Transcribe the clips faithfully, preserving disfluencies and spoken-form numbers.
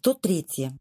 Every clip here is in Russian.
сто третье.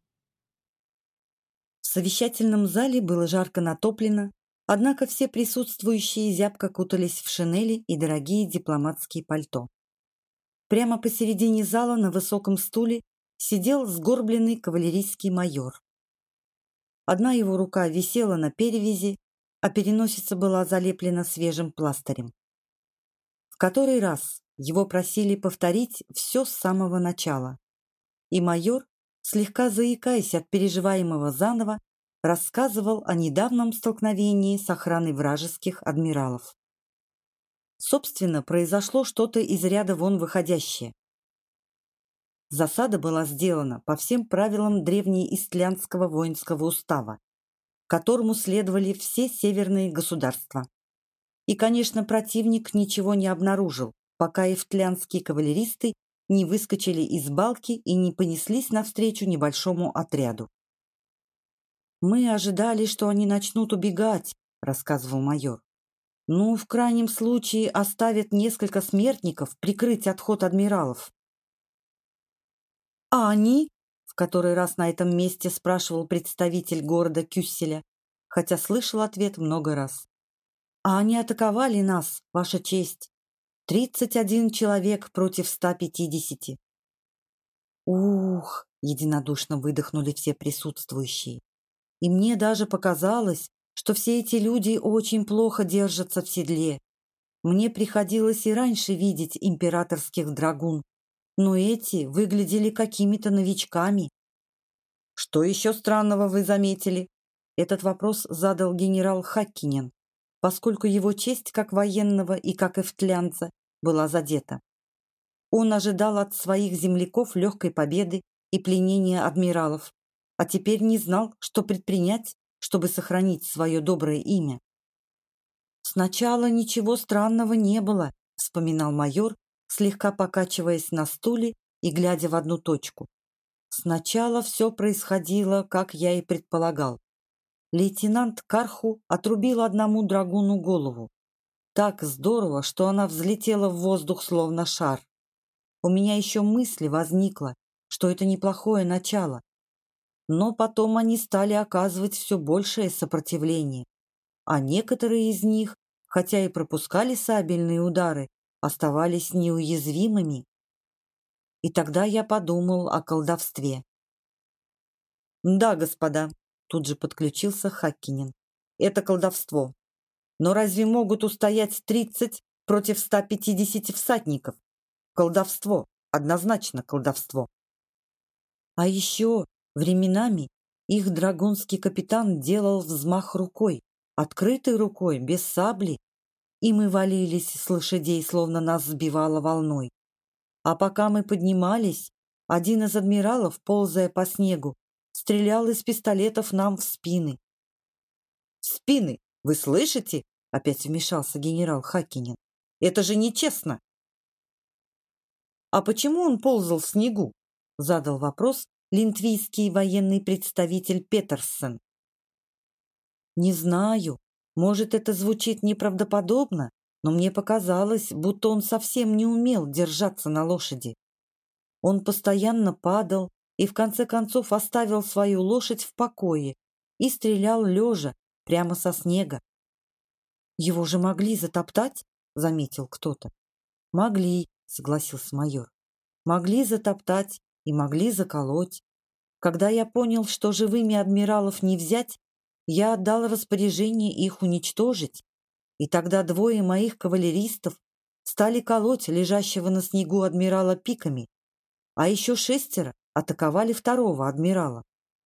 В совещательном зале было жарко натоплено, однако все присутствующие зябко кутались в шинели и дорогие дипломатские пальто. Прямо посередине зала на высоком стуле сидел сгорбленный кавалерийский майор. Одна его рука висела на перевязи, а переносица была залеплена свежим пластырем. В который раз его просили повторить все с самого начала, и майор, слегка заикаясь от переживаемого заново, рассказывал о недавнем столкновении с охраной вражеских адмиралов. Собственно, произошло что-то из ряда вон выходящее. Засада была сделана по всем правилам древнеистлянского воинского устава, которому следовали все северные государства. И, конечно, противник ничего не обнаружил, пока ифтлянские кавалеристы не выскочили из балки и не понеслись навстречу небольшому отряду. «Мы ожидали, что они начнут убегать», — рассказывал майор. «Ну, в крайнем случае оставят несколько смертников прикрыть отход адмиралов». «А они?» — в который раз на этом месте спрашивал представитель города Кюсселя, хотя слышал ответ много раз. «А они атаковали нас, Ваша честь. Тридцать один человек против ста пятидесяти». «Ух!» — единодушно выдохнули все присутствующие. И мне даже показалось, что все эти люди очень плохо держатся в седле. Мне приходилось и раньше видеть императорских драгун, но эти выглядели какими-то новичками. «Что еще странного вы заметили?» Этот вопрос задал генерал Хаккинен, поскольку его честь как военного и как эфтлянца была задета. Он ожидал от своих земляков легкой победы и пленения адмиралов, а теперь не знал, что предпринять, чтобы сохранить свое доброе имя. «Сначала ничего странного не было», — вспоминал майор, слегка покачиваясь на стуле и глядя в одну точку. «Сначала все происходило, как я и предполагал. Лейтенант Карху отрубил одному драгуну голову. Так здорово, что она взлетела в воздух, словно шар. У меня еще мысль возникла, что это неплохое начало. Но потом они стали оказывать все большее сопротивление, а некоторые из них, хотя и пропускали сабельные удары, оставались неуязвимыми. И тогда я подумал о колдовстве». «Да, господа», — тут же подключился Хаккинен, — «это колдовство. Но разве могут устоять тридцать против ста пятидесяти всадников? Колдовство, однозначно колдовство». А еще временами их драгунский капитан делал взмах рукой, открытой рукой, без сабли, и мы валились с лошадей, словно нас сбивало волной. А пока мы поднимались, один из адмиралов, ползая по снегу, стрелял из пистолетов нам в спины. «В спины? Вы слышите?» — опять вмешался генерал Хаккинен. «Это же нечестно!» «А почему он ползал в снегу?» — задал вопрос линтвийский военный представитель Петерсен. «Не знаю. Может, это звучит неправдоподобно, но мне показалось, будто он совсем не умел держаться на лошади. Он постоянно падал и в конце концов оставил свою лошадь в покое и стрелял лежа, прямо со снега. «Его же могли затоптать?» — заметил кто-то. «Могли», — согласился майор. «Могли затоптать и могли заколоть. Когда я понял, что живыми адмиралов не взять, я отдал распоряжение их уничтожить, и тогда двое моих кавалеристов стали колоть лежащего на снегу адмирала пиками, а еще шестеро атаковали второго адмирала».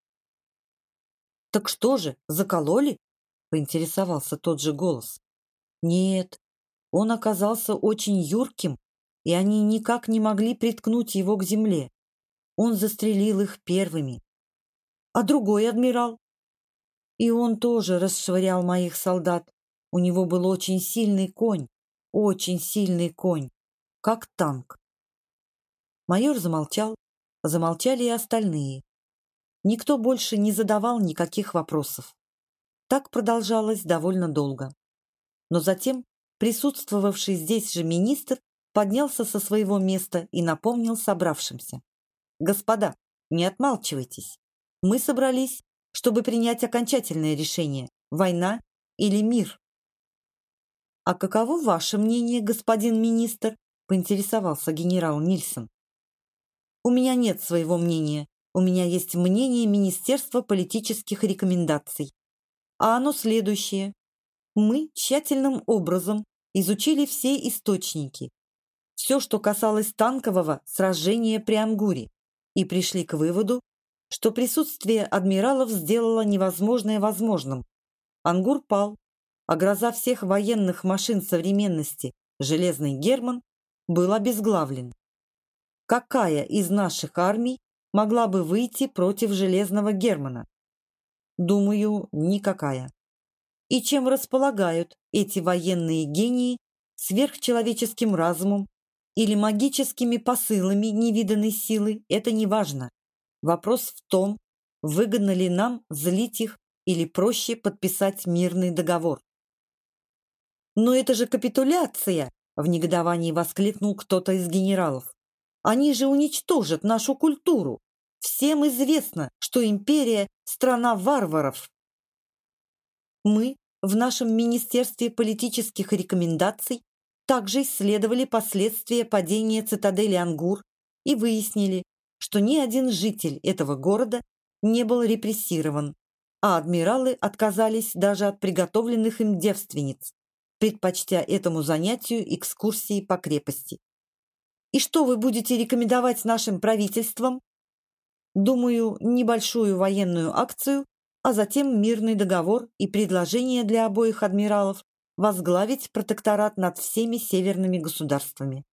«Так что же, закололи?» — поинтересовался тот же голос. «Нет, он оказался очень юрким, и они никак не могли приткнуть его к земле. Он застрелил их первыми. А другой адмирал? И он тоже расшвырял моих солдат. У него был очень сильный конь, очень сильный конь, как танк». Майор замолчал, замолчали и остальные. Никто больше не задавал никаких вопросов. Так продолжалось довольно долго. Но затем присутствовавший здесь же министр поднялся со своего места и напомнил собравшимся: «Господа, не отмалчивайтесь. Мы собрались, чтобы принять окончательное решение – война или мир. «А каково ваше мнение, господин министр?» – поинтересовался генерал Нильсон. «У меня нет своего мнения. У меня есть мнение Министерства политических рекомендаций. А оно следующее. Мы тщательным образом изучили все источники, все, что касалось танкового сражения при Ангуре, и пришли к выводу, что присутствие адмиралов сделало невозможное возможным. Ангур пал, а гроза всех военных машин современности, Железный Герман, был обезглавлен. Какая из наших армий могла бы выйти против Железного Германа? Думаю, никакая. И чем располагают эти военные гении сверхчеловеческим разумом или магическими посылами невиданной силы, это не важно. Вопрос в том, выгодно ли нам злить их или проще подписать мирный договор. «Но это же капитуляция!» – в негодовании воскликнул кто-то из генералов. «Они же уничтожат нашу культуру! Всем известно, что империя – страна варваров!» Мы в нашем Министерстве политических рекомендаций также исследовали последствия падения цитадели Ангур и выяснили, что ни один житель этого города не был репрессирован, а адмиралы отказались даже от приготовленных им девственниц, предпочтя этому занятию экскурсии по крепости. И что вы будете рекомендовать нашим правительствам? Думаю, небольшую военную акцию, а затем мирный договор и предложение для обоих адмиралов возглавить протекторат над всеми северными государствами.